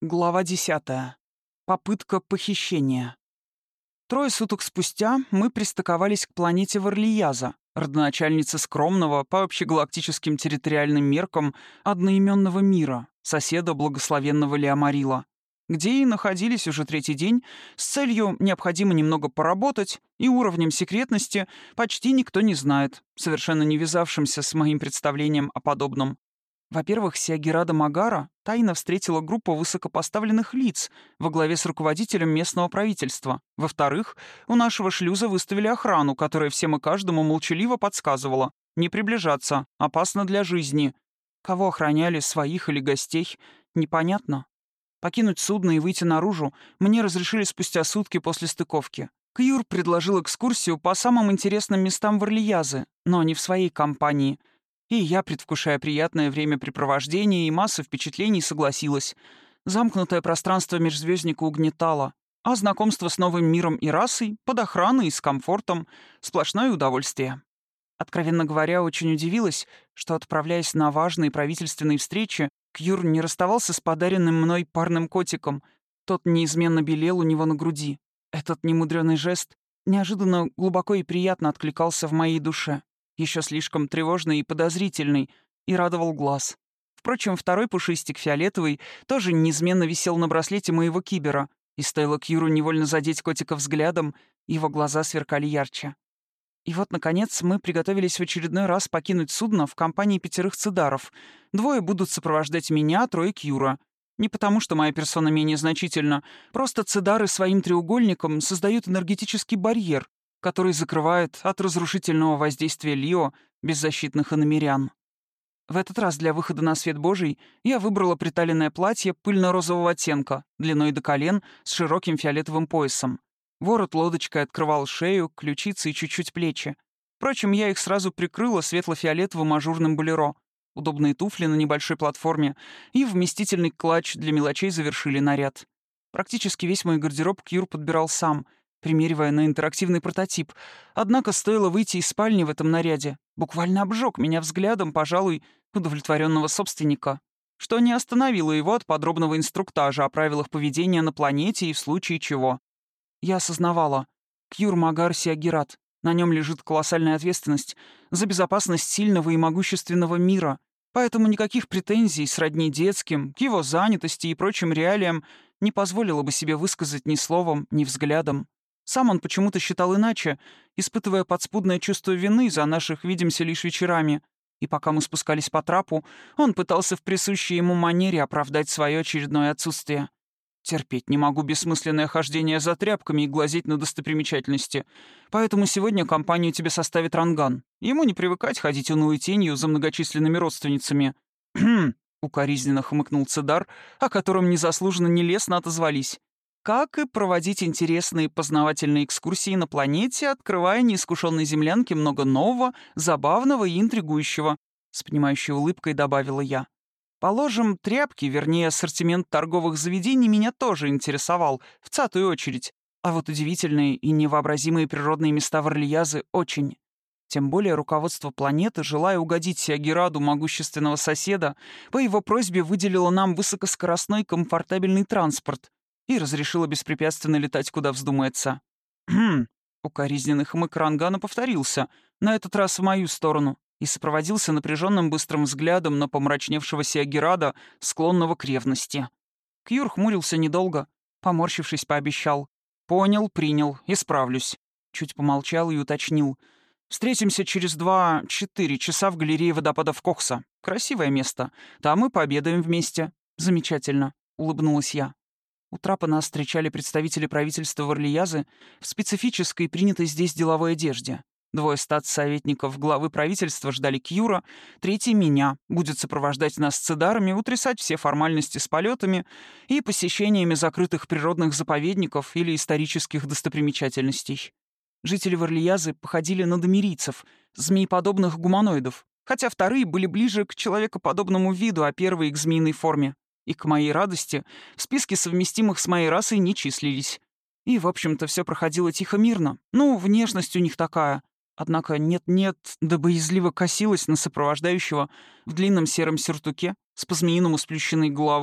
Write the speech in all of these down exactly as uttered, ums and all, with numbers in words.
Глава десятая. Попытка похищения. Трое суток спустя мы пристыковались к планете Варлияза, родоначальнице скромного, по общегалактическим территориальным меркам, одноименного мира, соседа благословенного Леомарила, где и находились уже третий день с целью необходимо немного поработать, и уровнем секретности почти никто не знает, совершенно не вязавшимся с моим представлением о подобном. Во-первых, Сиагирада Магара тайно встретила группу высокопоставленных лиц во главе с руководителем местного правительства. Во-вторых, у нашего шлюза выставили охрану, которая всем и каждому молчаливо подсказывала: не приближаться, опасно для жизни. Кого охраняли, своих или гостей, непонятно. Покинуть судно и выйти наружу мне разрешили спустя сутки после стыковки. Кьюр предложил экскурсию по самым интересным местам Варлиязы, но не в своей компании — и я, предвкушая приятное времяпрепровождение и массу впечатлений, согласилась. Замкнутое пространство межзвездника угнетало, а знакомство с новым миром и расой, под охраной и с комфортом — сплошное удовольствие. Откровенно говоря, очень удивилась, что, отправляясь на важные правительственные встречи, Кьюр не расставался с подаренным мной парным котиком. Тот неизменно белел у него на груди. Этот немудрёный жест неожиданно глубоко и приятно откликался в моей душе, еще слишком тревожный и подозрительный, и радовал глаз. Впрочем, второй пушистик, фиолетовый, тоже неизменно висел на браслете моего кибера, и стоило Кьюру невольно задеть котика взглядом, его глаза сверкали ярче. И вот, наконец, мы приготовились в очередной раз покинуть судно в компании пятерых цидаров. Двое будут сопровождать меня, трое Кьюра. Не потому, что моя персона менее значительна, просто цидары своим треугольником создают энергетический барьер, который закрывает от разрушительного воздействия Лио беззащитных иномерян. В этот раз для выхода на свет Божий я выбрала приталенное платье пыльно-розового оттенка, длиной до колен, с широким фиолетовым поясом. Ворот лодочкой открывал шею, ключицы и чуть-чуть плечи. Впрочем, я их сразу прикрыла светло-фиолетовым ажурным болеро. Удобные туфли на небольшой платформе и вместительный клатч для мелочей завершили наряд. Практически весь мой гардероб Кьюр подбирал сам, примеривая на интерактивный прототип. Однако стоило выйти из спальни в этом наряде, буквально обжег меня взглядом, пожалуй, удовлетворенного собственника, что не остановило его от подробного инструктажа о правилах поведения на планете и в случае чего. Я осознавала. Кьюр Магар Сиагират. На нем лежит колоссальная ответственность за безопасность сильного и могущественного мира, поэтому никаких претензий сродни детским, к его занятости и прочим реалиям не позволило бы себе высказать ни словом, ни взглядом. Сам он почему-то считал иначе, испытывая подспудное чувство вины за наших «видимся лишь вечерами». И пока мы спускались по трапу, он пытался в присущей ему манере оправдать свое очередное отсутствие. Терпеть не могу бессмысленное хождение за тряпками и глазеть на достопримечательности. Поэтому сегодня компанию тебе составит Ранган. Ему не привыкать ходить унылой тенью за многочисленными родственницами. «Кхм», — укоризненно хмыкнул Цидар, о котором незаслуженно нелестно отозвались. Как и проводить интересные познавательные экскурсии на планете, открывая неискушенной землянке много нового, забавного и интригующего, с понимающей улыбкой добавила я. Положим, тряпки, вернее, ассортимент торговых заведений меня тоже интересовал, в цатую очередь, а вот удивительные и невообразимые природные места Варлиязы очень. Тем более руководство планеты, желая угодить Сиагираду, могущественного соседа, по его просьбе выделило нам высокоскоростной комфортабельный транспорт и разрешила беспрепятственно летать, куда вздумается. «Хм», — укоризненный хмык Рангана повторился, на этот раз в мою сторону, и сопроводился напряженным быстрым взглядом на помрачневшего Сиагирада, склонного к ревности. Кьюр хмурился недолго, поморщившись, пообещал. «Понял, принял, исправлюсь». Чуть помолчал и уточнил. «Встретимся через два-четыре часа в галерее водопадов Кокса. Красивое место. Там мы пообедаем вместе». «Замечательно», — улыбнулась я. У трапа нас встречали представители правительства Варлиязы в специфической, принятой здесь деловой одежде. Двое статс-советников главы правительства ждали Кьюра, третий — меня, будет сопровождать нас с цидарами, утрясать все формальности с полетами и посещениями закрытых природных заповедников или исторических достопримечательностей. Жители Варлиязы походили на домирийцев, змееподобных гуманоидов, хотя вторые были ближе к человекоподобному виду, а первые — к змеиной форме. И, к моей радости, в списке совместимых с моей расой не числились. И, в общем-то, все проходило тихо-мирно. Ну, внешность у них такая. Однако нет-нет, да боязливо косилась на сопровождающего в длинном сером сюртуке с по-змеиному сплющенной головой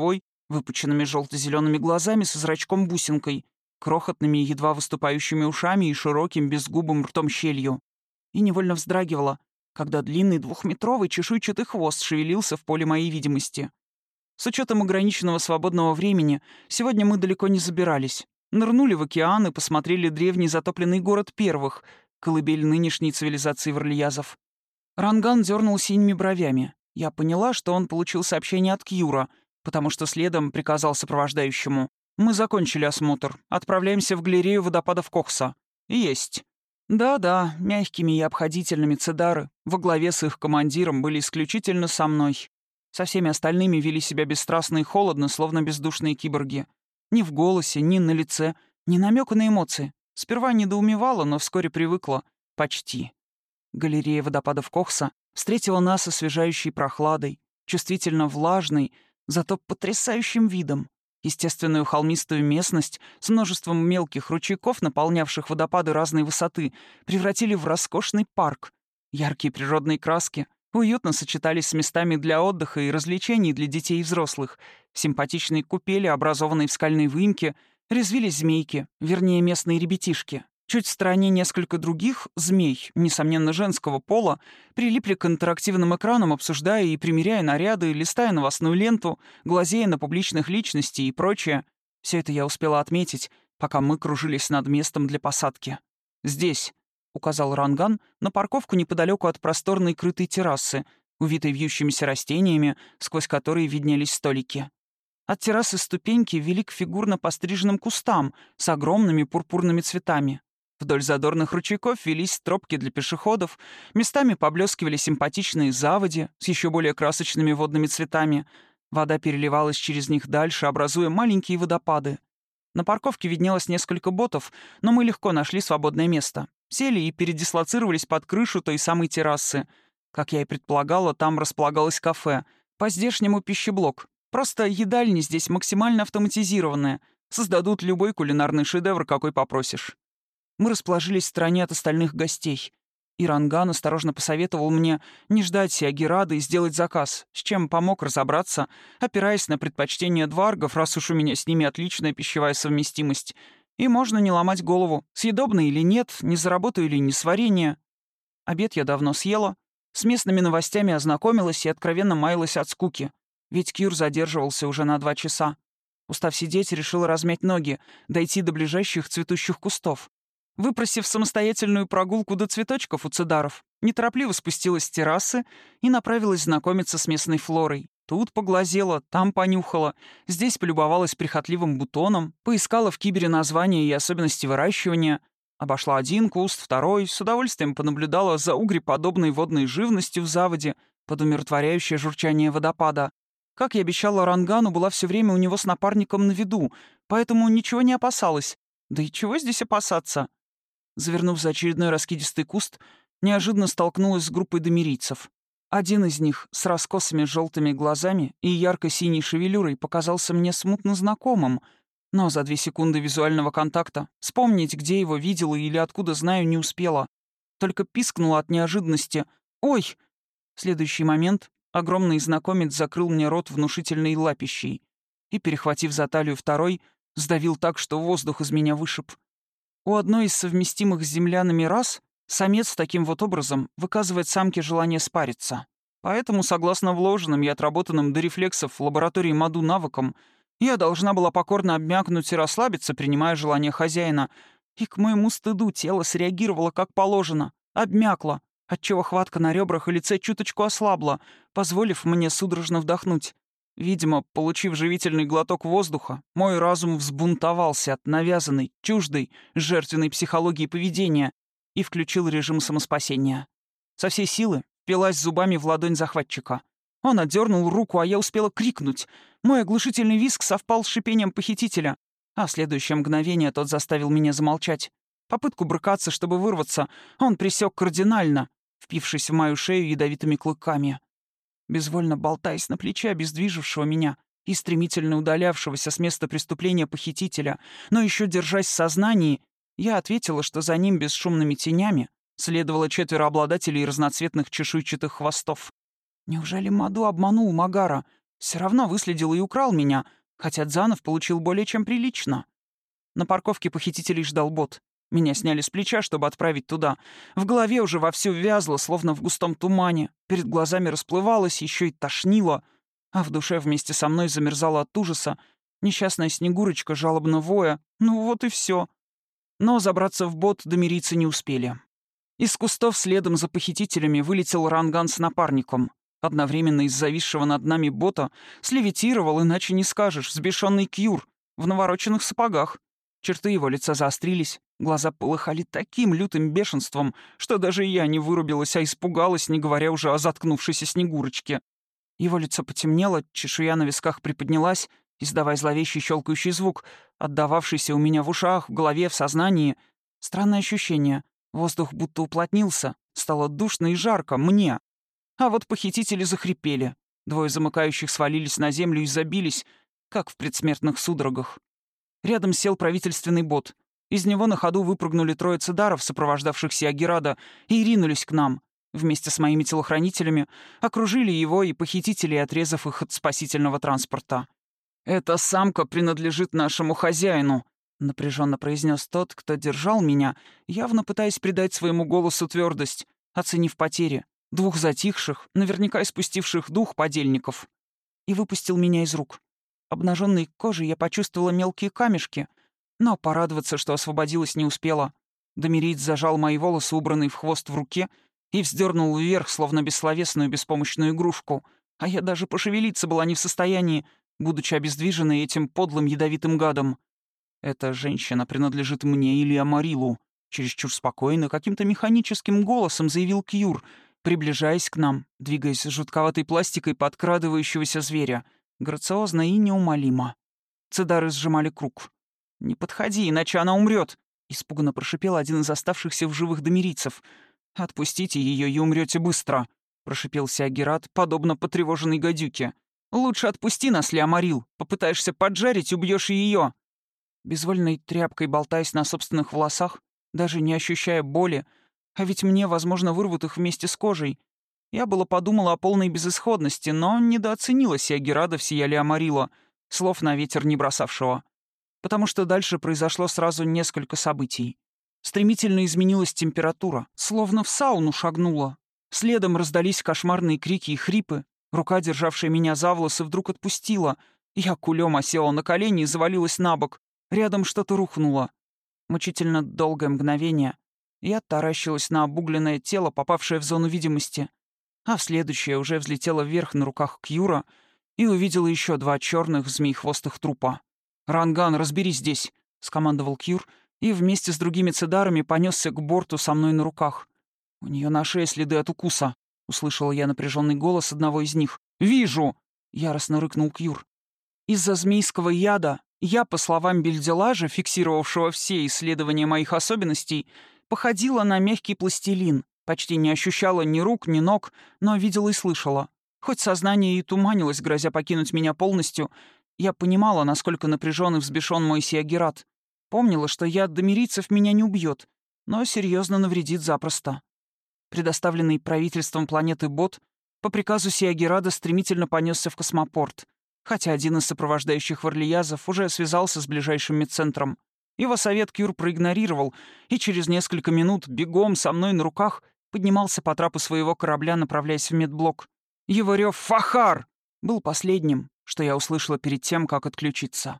выпученными желто-зелеными глазами со зрачком-бусинкой, крохотными едва выступающими ушами и широким безгубым ртом-щелью. И невольно вздрагивала, когда длинный двухметровый чешуйчатый хвост шевелился в поле моей видимости. С учетом ограниченного свободного времени, сегодня мы далеко не забирались. Нырнули в океан и посмотрели древний затопленный город первых, колыбель нынешней цивилизации варлиязов. Ранган дернул синими бровями. Я поняла, что он получил сообщение от Кьюра, потому что следом приказал сопровождающему. «Мы закончили осмотр. Отправляемся в галерею водопадов Кохса». «Есть». Да-да, мягкими и обходительными цедары во главе с их командиром были исключительно со мной. Со всеми остальными вели себя бесстрастно и холодно, словно бездушные киборги. Ни в голосе, ни на лице, ни намека на эмоции. Сперва недоумевала, но вскоре привыкла. Почти. Галерея водопадов Кохса встретила нас освежающей прохладой, чувствительно влажной, зато потрясающим видом. Естественную холмистую местность с множеством мелких ручейков, наполнявших водопады разной высоты, превратили в роскошный парк. Яркие природные краски уютно сочетались с местами для отдыха и развлечений для детей и взрослых. Симпатичные купели, образованные в скальной выемке, резвились змейки, вернее, местные ребятишки. Чуть в стороне несколько других змей, несомненно, женского пола, прилипли к интерактивным экранам, обсуждая и примеряя наряды, листая новостную ленту, глазея на публичных личностей и прочее. Все это я успела отметить, пока мы кружились над местом для посадки. «Здесь», — указал Ранган на парковку неподалеку от просторной крытой террасы, увитой вьющимися растениями, сквозь которые виднелись столики. От террасы ступеньки вели к фигурно постриженным кустам с огромными пурпурными цветами. Вдоль задорных ручейков велись тропки для пешеходов, местами поблескивали симпатичные заводи с еще более красочными водными цветами. Вода переливалась через них дальше, образуя маленькие водопады. На парковке виднелось несколько ботов, но мы легко нашли свободное место. Сели и передислоцировались под крышу той самой террасы. Как я и предполагала, там располагалось кафе. По-здешнему пищеблок. Просто едальни здесь максимально автоматизированные. Создадут любой кулинарный шедевр, какой попросишь. Мы расположились в стороне от остальных гостей. И Ранган осторожно посоветовал мне не ждать Сиагирада и сделать заказ, с чем помог разобраться, опираясь на предпочтение дваргов, раз уж у меня с ними отличная пищевая совместимость. И можно не ломать голову, съедобно или нет, не заработаю или не сварение. Обед я давно съела, с местными новостями ознакомилась и откровенно маялась от скуки. Ведь Кьюр задерживался уже на два часа. Устав сидеть, решила размять ноги, дойти до ближайших цветущих кустов. Выпросив самостоятельную прогулку до цветочков у цедаров, неторопливо спустилась с террасы и направилась знакомиться с местной флорой. Тут поглазела, там понюхала, здесь полюбовалась прихотливым бутоном, поискала в кибере названия и особенности выращивания, обошла один куст, второй, с удовольствием понаблюдала за угреподобной водной живностью в заводе под умиротворяющее журчание водопада. Как и обещала Рангану, была все время у него с напарником на виду, поэтому ничего не опасалась. Да и чего здесь опасаться? Завернув за очередной раскидистый куст, неожиданно столкнулась с группой домирийцев. Один из них с раскосыми желтыми глазами и ярко-синей шевелюрой показался мне смутно знакомым, но за две секунды визуального контакта вспомнить, где его видела или откуда знаю, не успела. Только пискнула от неожиданности «Ой!». В следующий момент огромный знакомец закрыл мне рот внушительной лапищей и, перехватив за талию второй, сдавил так, что воздух из меня вышиб. У одной из совместимых с землянами рас самец таким вот образом выказывает самке желание спариться. Поэтому, согласно вложенным и отработанным до рефлексов в лаборатории Маду навыкам, я должна была покорно обмякнуть и расслабиться, принимая желание хозяина. И к моему стыду тело среагировало как положено, обмякло, отчего хватка на ребрах и лице чуточку ослабла, позволив мне судорожно вдохнуть. Видимо, получив живительный глоток воздуха, мой разум взбунтовался от навязанной, чуждой, жертвенной психологии поведения и включил режим самоспасения. Со всей силы впилась зубами в ладонь захватчика. Он отдернул руку, а я успела крикнуть. Мой оглушительный визг совпал с шипением похитителя, а в следующее мгновение тот заставил меня замолчать. Попытку брыкаться, чтобы вырваться, он пресек кардинально, впившись в мою шею ядовитыми клыками. Безвольно болтаясь на плече обездвижившего меня и стремительно удалявшегося с места преступления похитителя, но еще держась в сознании, я ответила, что за ним бесшумными тенями следовало четверо обладателей разноцветных чешуйчатых хвостов. Неужели Маду обманул Магара? Все равно выследил и украл меня, хотя Дзанов получил более чем прилично. На парковке похитителей ждал бот. Меня сняли с плеча, чтобы отправить туда. В голове уже вовсю вязло, словно в густом тумане. Перед глазами расплывалось, еще и тошнило. А в душе вместе со мной замерзала от ужаса. Несчастная Снегурочка жалобно воя. Ну вот и все. Но забраться в бот домириться не успели. Из кустов следом за похитителями вылетел Ранган с напарником. Одновременно из зависшего над нами бота слевитировал, иначе не скажешь, взбешенный Кьюр в навороченных сапогах. Черты его лица заострились, глаза полыхали таким лютым бешенством, что даже я не вырубилась, а испугалась, не говоря уже о заткнувшейся Снегурочке. Его лицо потемнело, чешуя на висках приподнялась, издавая зловещий щелкающий звук, отдававшийся у меня в ушах, в голове, в сознании. Странное ощущение. Воздух будто уплотнился, стало душно и жарко мне. А вот похитители захрипели. Двое замыкающих свалились на землю и забились, как в предсмертных судорогах. Рядом сел правительственный бот. Из него на ходу выпрыгнули трое цедаров, сопровождавших Сиагирада, и ринулись к нам. Вместе с моими телохранителями окружили его и похитителей, отрезав их от спасительного транспорта. «Эта самка принадлежит нашему хозяину», — напряженно произнес тот, кто держал меня, явно пытаясь придать своему голосу твердость, оценив потери. Двух затихших, наверняка испустивших дух подельников. И выпустил меня из рук. Обнаженной кожей я почувствовала мелкие камешки, но порадоваться, что освободилась, не успела. Домириец зажал мои волосы, убранные в хвост, в руке, и вздернул вверх, словно бессловесную беспомощную игрушку, а я даже пошевелиться была не в состоянии, будучи обездвиженной этим подлым ядовитым гадом. «Эта женщина принадлежит мне или Амарилу», — чересчур спокойно, каким-то механическим голосом заявил Кьюр, приближаясь к нам, двигаясь с жутковатой пластикой подкрадывающегося зверя, грациозно и неумолимо. Цедары сжимали круг. «Не подходи, иначе она умрет!» — испуганно прошипел один из оставшихся в живых домирийцев. «Отпустите ее и умрете быстро!» — прошипел Сиагират, подобно потревоженной гадюке. «Лучше отпусти нас, Леомарил. Попытаешься поджарить, убьешь и ее!» Безвольной тряпкой болтаясь на собственных волосах, даже не ощущая боли, а ведь мне, возможно, вырвут их вместе с кожей. Я было подумала о полной безысходности, но недооценила Сиагирада всея Леомарила, слов на ветер не бросавшего. Потому что дальше произошло сразу несколько событий. Стремительно изменилась температура, словно в сауну шагнула. Следом раздались кошмарные крики и хрипы. Рука, державшая меня за волосы, вдруг отпустила. Я кулем осела на колени и завалилась на бок. Рядом что-то рухнуло. Мучительно долгое мгновение. Я таращилась на обугленное тело, попавшее в зону видимости. А в следующее уже взлетела вверх на руках Кьюра и увидела еще два черных змеихвостых трупа. «Ранган, разберись здесь!» — скомандовал Кьюр, и вместе с другими цедарами понесся к борту со мной на руках. «У нее на шее следы от укуса», — услышала я напряженный голос одного из них. «Вижу!» — яростно рыкнул Кьюр. Из-за змейского яда я, по словам Бельделажа, фиксировавшего все исследования моих особенностей, походила на мягкий пластилин, почти не ощущала ни рук, ни ног, но видела и слышала. Хоть сознание и туманилось, грозя покинуть меня полностью, я понимала, насколько напряжен и взбешен мой Сиагират. Помнила, что яд домирийцев меня не убьет, но серьезно навредит запросто. Предоставленный правительством планеты бот по приказу Сиагирада стремительно понесся в космопорт, хотя один из сопровождающих варлиязов уже связался с ближайшим медцентром. Его совет Кьюр проигнорировал, и через несколько минут бегом со мной на руках поднимался по трапу своего корабля, направляясь в медблок. Его рев «Фахар!» был последним, что я услышала перед тем, как отключиться.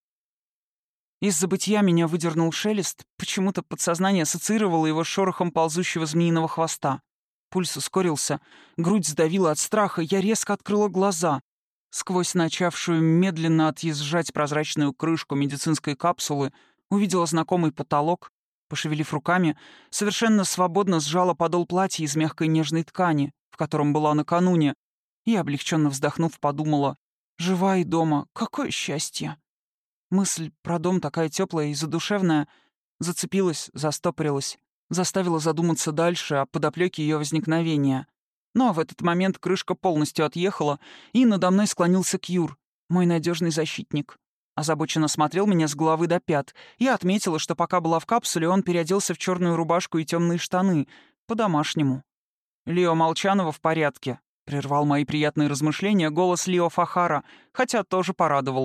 Из забытья меня выдернул шелест, почему-то подсознание ассоциировало его с шорохом ползущего змеиного хвоста. Пульс ускорился, грудь сдавила от страха, я резко открыла глаза. Сквозь начавшую медленно отъезжать прозрачную крышку медицинской капсулы увидела знакомый потолок, пошевелив руками, совершенно свободно сжала подол платья из мягкой нежной ткани, в котором была накануне, и, облегченно вздохнув, подумала: «Жива и дома, какое счастье!» Мысль про дом, такая теплая и задушевная, зацепилась, застопорилась, заставила задуматься дальше о подоплеке ее возникновения. Но в этот момент крышка полностью отъехала, и надо мной склонился Кьюр, мой надежный защитник. Озабоченно смотрел меня с головы до пят. Я отметила, что пока была в капсуле, он переоделся в черную рубашку и темные штаны. По-домашнему. «Лио Молчанова в порядке», — прервал мои приятные размышления голос Лио Фахара, хотя тоже порадовал.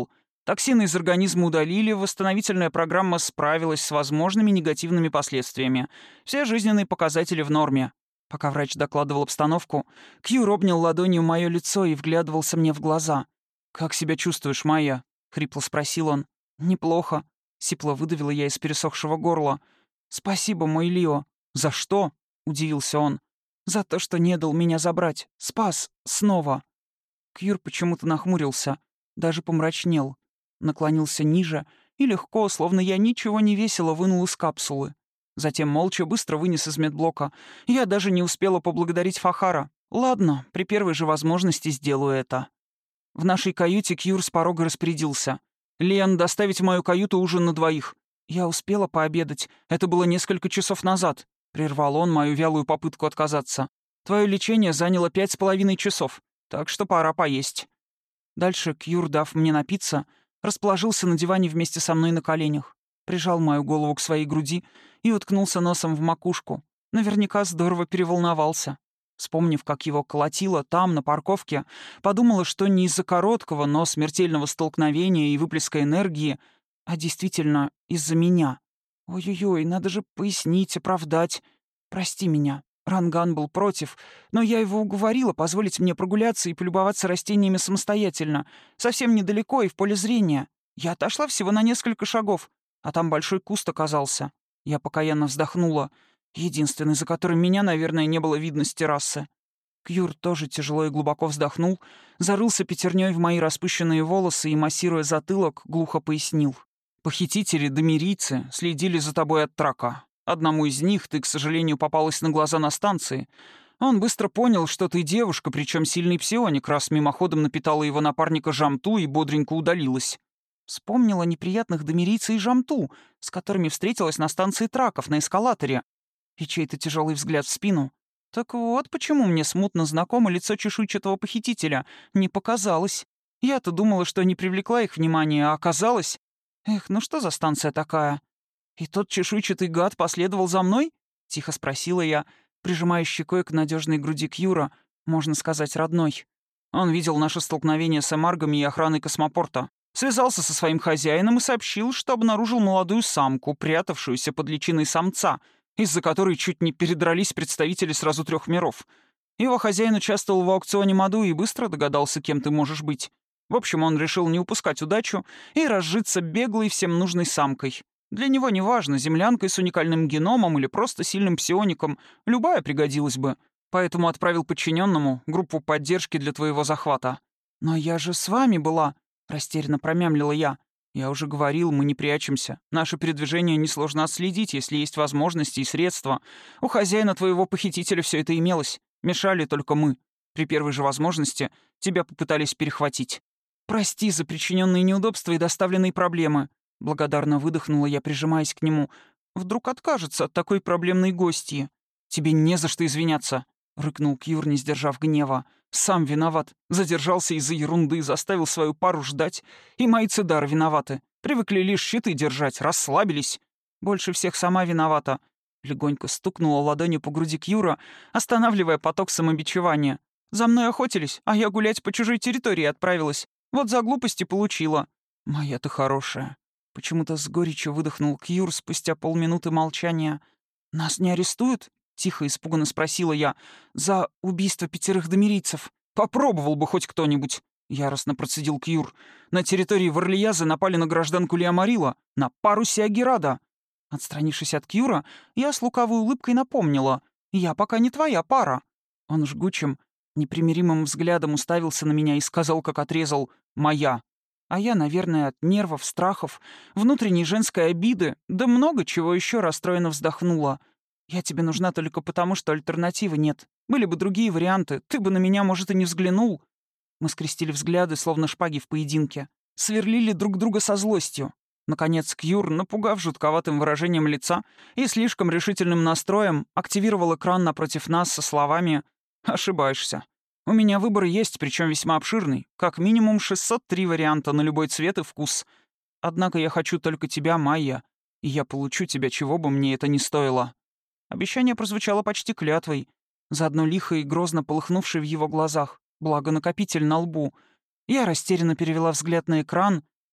Токсины из организма удалили, восстановительная программа справилась с возможными негативными последствиями. Все жизненные показатели в норме. Пока врач докладывал обстановку, Кьюр обнял ладонью мое лицо и вглядывался мне в глаза. «Как себя чувствуешь, Майя?» — хрипло спросил он. «Неплохо», — сипло выдавила я из пересохшего горла. «Спасибо, мой Лио». «За что?» — удивился он. «За то, что не дал меня забрать. Спас. Снова». Кьюр почему-то нахмурился, даже помрачнел. Наклонился ниже и легко, словно я ничего не весила, вынул из капсулы. Затем молча быстро вынес из медблока. Я даже не успела поблагодарить Фахара. Ладно, при первой же возможности сделаю это. В нашей каюте Кьюр с порога распорядился. «Лен, доставить в мою каюту ужин на двоих». «Я успела пообедать. Это было несколько часов назад», — прервал он мою вялую попытку отказаться. «Твое лечение заняло пять с половиной часов, так что пора поесть». Дальше Кьюр, дав мне напиться, расположился на диване вместе со мной на коленях, прижал мою голову к своей груди и уткнулся носом в макушку. Наверняка здорово переволновался. Вспомнив, как его колотило там, на парковке, подумала, что не из-за короткого, но смертельного столкновения и выплеска энергии, а действительно из-за меня. Ой-ой-ой, надо же пояснить, оправдать. Прости меня. Ранган был против, но я его уговорила позволить мне прогуляться и полюбоваться растениями самостоятельно, совсем недалеко и в поле зрения. Я отошла всего на несколько шагов, а там большой куст оказался. Я покаянно вздохнула. Единственный, за которым меня, наверное, не было видно с террасы. Кьюр тоже тяжело и глубоко вздохнул, зарылся пятерней в мои распущенные волосы и, массируя затылок, глухо пояснил. «Похитители, домирийцы, следили за тобой от трака. Одному из них ты, к сожалению, попалась на глаза на станции. Он быстро понял, что ты девушка, причем сильный псионик, раз мимоходом напитала его напарника Жамту и бодренько удалилась». Вспомнила неприятных домирийца и Жамту, с которыми встретилась на станции траков на эскалаторе. И чей-то тяжелый взгляд в спину. Так вот почему мне смутно знакомо лицо чешуйчатого похитителя. Не показалось. Я-то думала, что не привлекла их внимания, а оказалось... Эх, ну что за станция такая? И тот чешуйчатый гад последовал за мной? Тихо спросила я, прижимая щекой к надежной груди Кьюра, можно сказать, родной. Он видел наше столкновение с эмаргами и охраной космопорта. Связался со своим хозяином и сообщил, что обнаружил молодую самку, прятавшуюся под личиной самца, из-за которой чуть не передрались представители сразу трех миров. Его хозяин участвовал в аукционе Маду и быстро догадался, кем ты можешь быть. В общем, он решил не упускать удачу и разжиться беглой всем нужной самкой. Для него неважно, землянкой с уникальным геномом или просто сильным псиоником, любая пригодилась бы. Поэтому отправил подчиненному группу поддержки для твоего захвата. «Но я же с вами была», — растерянно промямлила я. «Я уже говорил, мы не прячемся. Наше передвижение несложно отследить, если есть возможности и средства. У хозяина твоего похитителя все это имелось. Мешали только мы. При первой же возможности тебя попытались перехватить. Прости за причиненные неудобства и доставленные проблемы». Благодарно выдохнула я, прижимаясь к нему. «Вдруг откажется от такой проблемной гостьи?» «Тебе не за что извиняться», — рыкнул Кьюр, не сдержав гнева. «Сам виноват. Задержался из-за ерунды, заставил свою пару ждать. И мои цидары виноваты. Привыкли лишь щиты держать, расслабились. Больше всех сама виновата». Легонько стукнула ладонью по груди Кьюра, останавливая поток самобичевания. «За мной охотились, а я гулять по чужой территории отправилась. Вот за глупости получила». «Моя ты хорошая». Почему-то с горечью выдохнул Кьюр спустя полминуты молчания. «Нас не арестуют?» — тихо испуганно спросила я. «За убийство пятерых домирийцев». «Попробовал бы хоть кто-нибудь», — яростно процедил Кьюр. «На территории Варлияза напали на гражданку Лиамарила, на парусе Агирада». Отстранившись от Кьюра, я с лукавой улыбкой напомнила. «Я пока не твоя пара». Он жгучим, непримиримым взглядом уставился на меня и сказал, как отрезал: «Моя». А я, наверное, от нервов, страхов, внутренней женской обиды, да много чего еще расстроенно вздохнула. «Я тебе нужна только потому, что альтернативы нет. Были бы другие варианты, ты бы на меня, может, и не взглянул». Мы скрестили взгляды, словно шпаги в поединке. Сверлили друг друга со злостью. Наконец Кьюр, напугав жутковатым выражением лица и слишком решительным настроем, активировал экран напротив нас со словами: «Ошибаешься. У меня выбор есть, причем весьма обширный. Как минимум шестьсот три варианта на любой цвет и вкус. Однако я хочу только тебя, Майя, и я получу тебя, чего бы мне это ни стоило». Обещание прозвучало почти клятвой, заодно лихо и грозно полыхнувшей в его глазах, благо накопитель на лбу. Я растерянно перевела взгляд на экран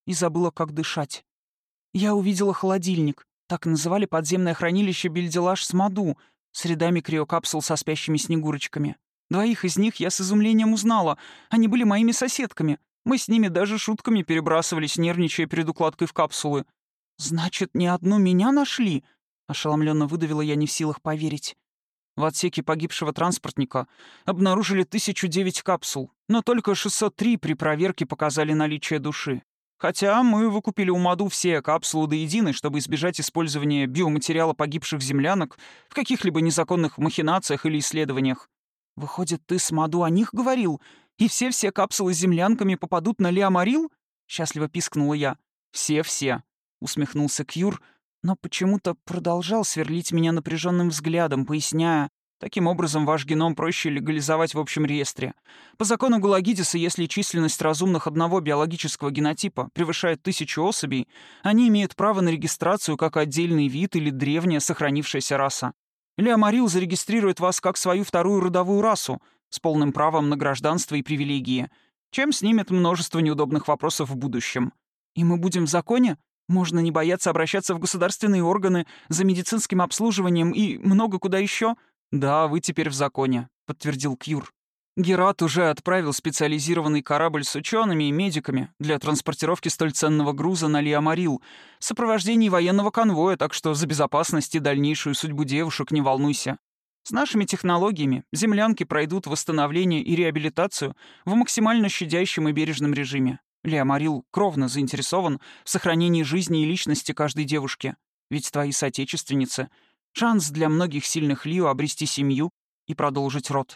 и забыла, как дышать. Я увидела холодильник. Так называли подземное хранилище Бельделаш с Маду, с рядами криокапсул со спящими снегурочками. Двоих из них я с изумлением узнала. Они были моими соседками. Мы с ними даже шутками перебрасывались, нервничая перед укладкой в капсулы. «Значит, не одну меня нашли?» — ошеломленно выдавила я, не в силах поверить. В отсеке погибшего транспортника обнаружили тысячу девять капсул, но только шестьсот три при проверке показали наличие души. Хотя мы выкупили у Маду все капсулы до единой, чтобы избежать использования биоматериала погибших землянок в каких-либо незаконных махинациях или исследованиях. Выходит, ты с Маду о них говорил? И все-все капсулы с землянками попадут на Леомарил? Счастливо пискнула я. Все-все, усмехнулся Кьюр, но почему-то продолжал сверлить меня напряженным взглядом, поясняя: таким образом, ваш геном проще легализовать в общем реестре. По закону Галагидиса, если численность разумных одного биологического генотипа превышает тысячу особей, они имеют право на регистрацию как отдельный вид или древняя сохранившаяся раса. Леомарил зарегистрирует вас как свою вторую родовую расу с полным правом на гражданство и привилегии, чем снимет множество неудобных вопросов в будущем. И мы будем в законе? Можно не бояться обращаться в государственные органы за медицинским обслуживанием и много куда еще? «Да, вы теперь в законе», — подтвердил Кьюр. «Герат уже отправил специализированный корабль с учеными и медиками для транспортировки столь ценного груза на Леомарил в сопровождении военного конвоя, так что за безопасность и дальнейшую судьбу девушек не волнуйся. С нашими технологиями землянки пройдут восстановление и реабилитацию в максимально щадящем и бережном режиме. Леомарил кровно заинтересован в сохранении жизни и личности каждой девушки. Ведь твои соотечественницы — шанс для многих сильных Лио обрести семью и продолжить род».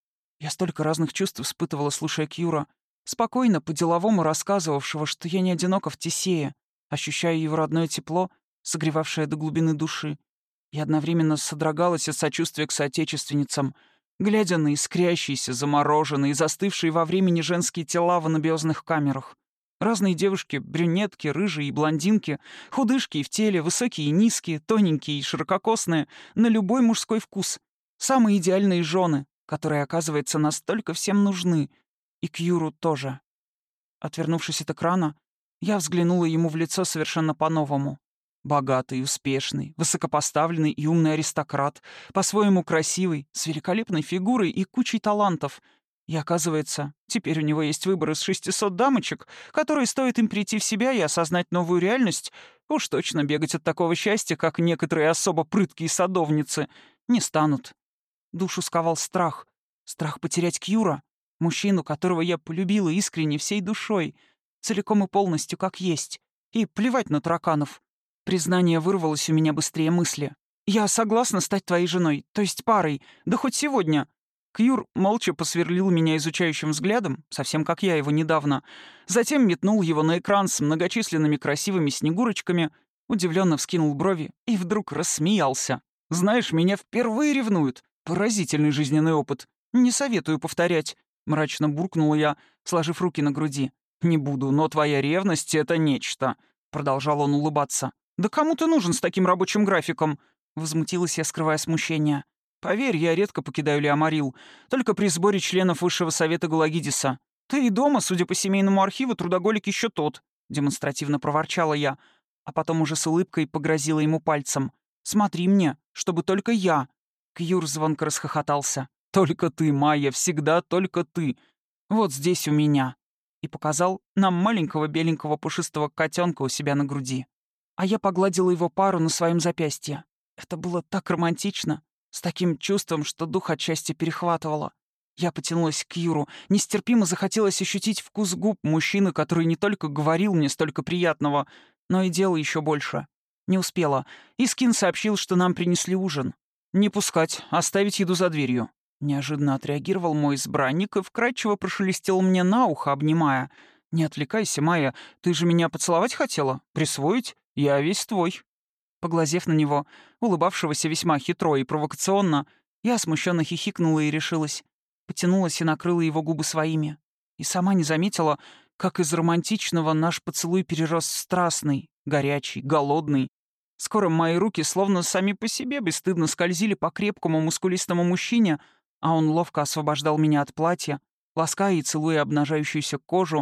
Я столько разных чувств испытывала, слушая Кьюра, спокойно, по-деловому рассказывавшего, что я не одинока в Тесее, ощущая его родное тепло, согревавшее до глубины души, и одновременно содрогалась от сочувствия к соотечественницам, глядя на искрящиеся, замороженные, застывшие во времени женские тела в анабиозных камерах. Разные девушки, брюнетки, рыжие и блондинки, худышки и в теле, высокие и низкие, тоненькие и ширококосные, на любой мужской вкус. Самые идеальные жены, которые, оказывается, настолько всем нужны. И Кьюру тоже. Отвернувшись от экрана, я взглянула ему в лицо совершенно по-новому. Богатый, успешный, высокопоставленный и умный аристократ, по-своему красивый, с великолепной фигурой и кучей талантов. И оказывается, теперь у него есть выбор из шестисот дамочек, которые, стоит им прийти в себя и осознать новую реальность, уж точно бегать от такого счастья, как некоторые особо прыткие садовницы, не станут. Душу сковал страх. Страх потерять Кьюра, мужчину, которого я полюбила искренне всей душой, целиком и полностью как есть. И плевать на тараканов. Признание вырвалось у меня быстрее мысли. «Я согласна стать твоей женой, то есть парой, да хоть сегодня». Кьюр молча посверлил меня изучающим взглядом, совсем как я его недавно, затем метнул его на экран с многочисленными красивыми снегурочками, удивленно вскинул брови и вдруг рассмеялся. «Знаешь, меня впервые ревнуют. Поразительный жизненный опыт. Не советую повторять», — мрачно буркнула я, сложив руки на груди. «Не буду, но твоя ревность — это нечто», — продолжал он улыбаться. «Да кому ты нужен с таким рабочим графиком?» — возмутилась я, скрывая смущение. «Поверь, я редко покидаю Леомарил, только при сборе членов Высшего Совета Галагидиса. Ты и дома, судя по семейному архиву, трудоголик еще тот», — демонстративно проворчала я, а потом уже с улыбкой погрозила ему пальцем. «Смотри мне, чтобы только я». Кьюр звонко расхохотался. «Только ты, Майя, всегда только ты. Вот здесь у меня». И показал нам маленького беленького пушистого котенка у себя на груди. А я погладила его пару на своем запястье. Это было так романтично, с таким чувством, что дух от счастья перехватывало. Я потянулась к Юру, нестерпимо захотелось ощутить вкус губ мужчины, который не только говорил мне столько приятного, но и делал еще больше. Не успела. Искин сообщил, что нам принесли ужин. «Не пускать, оставить еду за дверью». Неожиданно отреагировал мой избранник и вкрадчиво прошелестел мне на ухо, обнимая. «Не отвлекайся, Майя, ты же меня поцеловать хотела? Присвоить? Я весь твой». Поглазев на него, улыбавшегося весьма хитро и провокационно, я смущенно хихикнула и решилась. Потянулась и накрыла его губы своими. И сама не заметила, как из романтичного наш поцелуй перерос в страстный, горячий, голодный. Скоро мои руки словно сами по себе бесстыдно скользили по крепкому мускулистому мужчине, а он ловко освобождал меня от платья, лаская и целуя обнажающуюся кожу,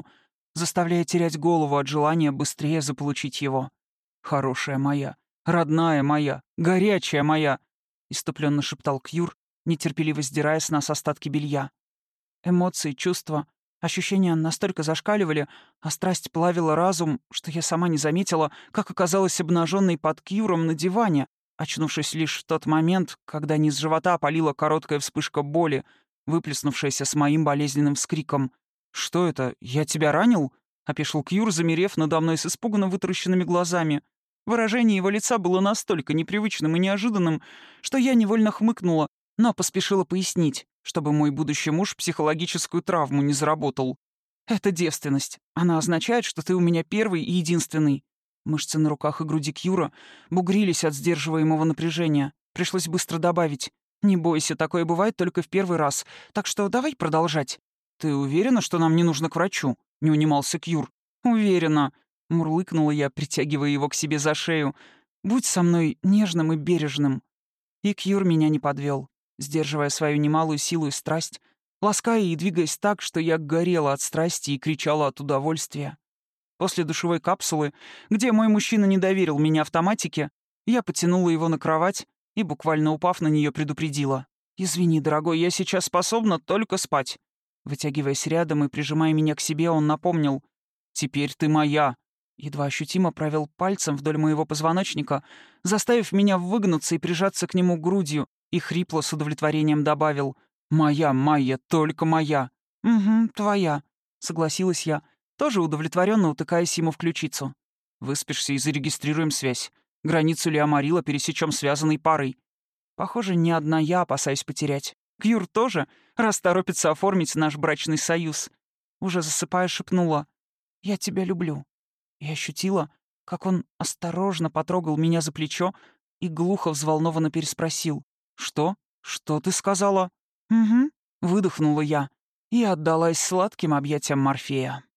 заставляя терять голову от желания быстрее заполучить его. «Хорошая моя, родная моя, горячая моя!» — иступленно шептал Кьюр, нетерпеливо сдирая с нас остатки белья. Эмоции, чувства, ощущения настолько зашкаливали, а страсть плавила разум, что я сама не заметила, как оказалась обнаженной под Кьюром на диване, очнувшись лишь в тот момент, когда низ живота опалила короткая вспышка боли, выплеснувшаяся с моим болезненным вскриком. «Что это? Я тебя ранил?» — опешил Кьюр, замерев надо мной с испуганно вытаращенными глазами. Выражение его лица было настолько непривычным и неожиданным, что я невольно хмыкнула, но поспешила пояснить, чтобы мой будущий муж психологическую травму не заработал. «Это девственность. Она означает, что ты у меня первый и единственный». Мышцы на руках и груди Кьюра бугрились от сдерживаемого напряжения. Пришлось быстро добавить. «Не бойся, такое бывает только в первый раз, так что давай продолжать». «Ты уверена, что нам не нужно к врачу?» — не унимался Кьюр. «Уверена», — мурлыкнула я, притягивая его к себе за шею. «Будь со мной нежным и бережным». И Кьюр меня не подвел, сдерживая свою немалую силу и страсть, лаская и двигаясь так, что я горела от страсти и кричала от удовольствия. После душевой капсулы, где мой мужчина не доверил меня автоматике, я потянула его на кровать и, буквально упав на нее, предупредила. «Извини, дорогой, я сейчас способна только спать». Вытягиваясь рядом и прижимая меня к себе, он напомнил. «Теперь ты моя». Едва ощутимо провел пальцем вдоль моего позвоночника, заставив меня выгнуться и прижаться к нему грудью, и хрипло с удовлетворением добавил: «Моя, Майя, только моя». «Угу, твоя», — согласилась я, тоже удовлетворенно утыкаясь ему в ключицу. «Выспишься и зарегистрируем связь. Границу Леомарила пересечем связанной парой». Похоже, не одна я опасаюсь потерять. Кьюр тоже, раз торопится оформить наш брачный союз. Уже засыпая, шепнула: «Я тебя люблю». И ощутила, как он осторожно потрогал меня за плечо и глухо взволнованно переспросил: «Что? Что ты сказала?» «Угу», — выдохнула я и отдалась сладким объятиям Морфея.